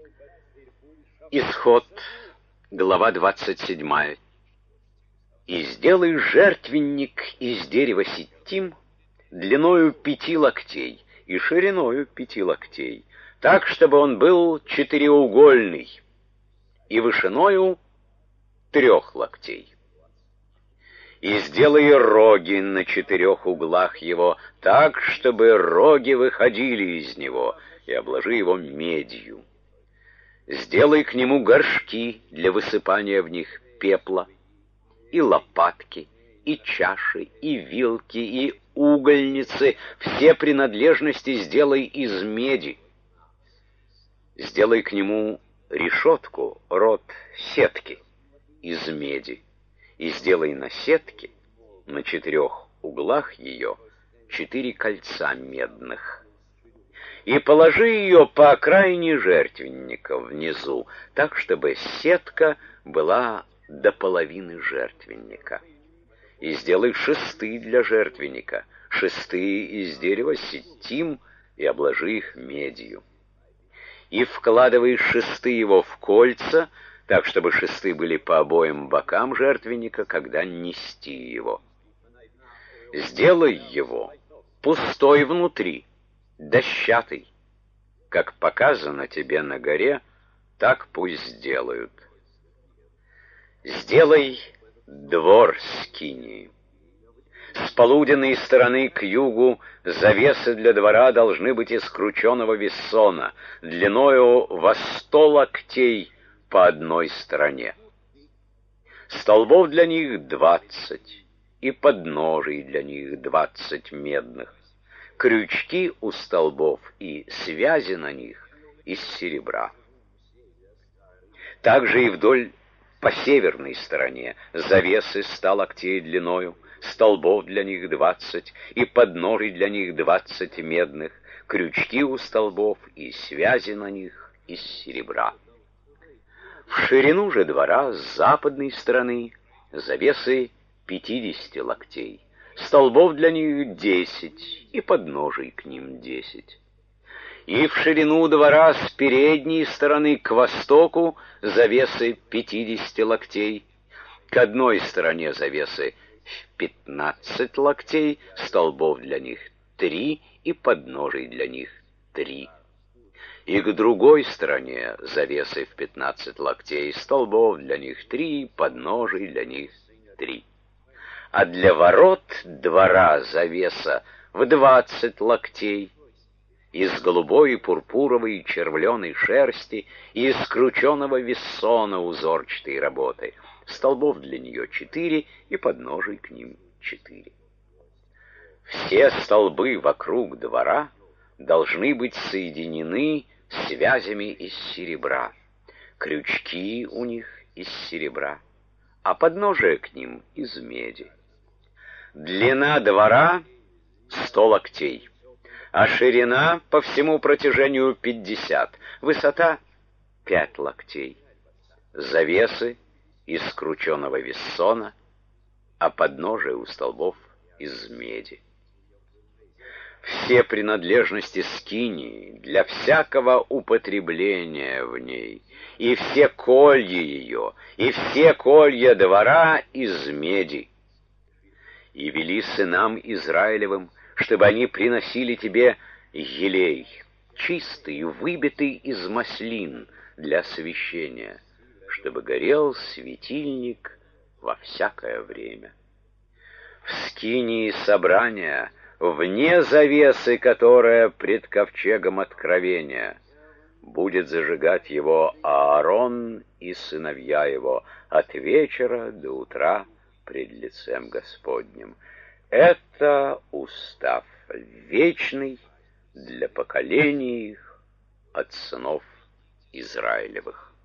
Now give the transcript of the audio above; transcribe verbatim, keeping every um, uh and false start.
Исход, глава двадцать седьмая. «И сделай жертвенник из дерева ситим длиною пяти локтей и шириною пяти локтей, так, чтобы он был четыреугольный, и вышиною трех локтей. И сделай роги на четырех углах его, так, чтобы роги выходили из него, и обложи его медью. Сделай к нему горшки для высыпания в них пепла, и лопатки, и чаши, и вилки, и угольницы, все принадлежности сделай из меди. Сделай к нему решетку, род сетки, из меди, и сделай на сетке, на четырех углах ее, четыре кольца медных. И положи ее по окраине жертвенника внизу, так, чтобы сетка была до половины жертвенника. И сделай шесты для жертвенника, шесты из дерева ситим, и обложи их медью. И вкладывай шесты его в кольца, так, чтобы шесты были по обоим бокам жертвенника, когда нести его. Сделай его пустой внутри, дощатый. Как показано тебе на горе, так пусть сделают. Сделай двор скинии. С полуденной стороны к югу завесы для двора должны быть из крученого вессона, длиною во сто локтей по одной стороне. Столбов для них двадцать, и подножий для них двадцать медных. Крючки у столбов и связи на них из серебра. Также и вдоль по северной стороне завесы ста локтей длиною, столбов для них двадцать, и подножий для них двадцать медных, крючки у столбов и связи на них из серебра. В ширину же двора с западной стороны завесы пятидесяти локтей, столбов для них десять, и подножий к ним десять. И в ширину двора с передней стороны к востоку завесы пятидесяти локтей, к одной стороне завесы в пятнадцать локтей, столбов для них три, и подножий для них три. И к другой стороне завесы в пятнадцать локтей, столбов для них три, подножий для них три. А для ворот двора завеса в двадцать локтей, из голубой, и пурпуровой, и червленой шерсти, и из крученого вессона узорчатой работы, столбов для нее четыре, и подножий к ним четыре. Все столбы вокруг двора должны быть соединены связями из серебра, крючки у них из серебра, а подножие к ним из меди. Длина двора сто локтей, а ширина по всему протяжению пятьдесят, высота пять локтей. Завесы из крученого вессона, а подножие у столбов из меди. Все принадлежности скинии для всякого употребления в ней, и все колья ее, и все колья двора из меди. И вели сынам Израилевым, чтобы они приносили тебе елей, чистый, выбитый из маслин для освящения, чтобы горел светильник во всякое время. В скинии собрания, вне завесы, которая пред ковчегом откровения, будет зажигать его Аарон и сыновья его от вечера до утра пред лицем Господним. Это устав вечный для поколений их от сынов Израилевых.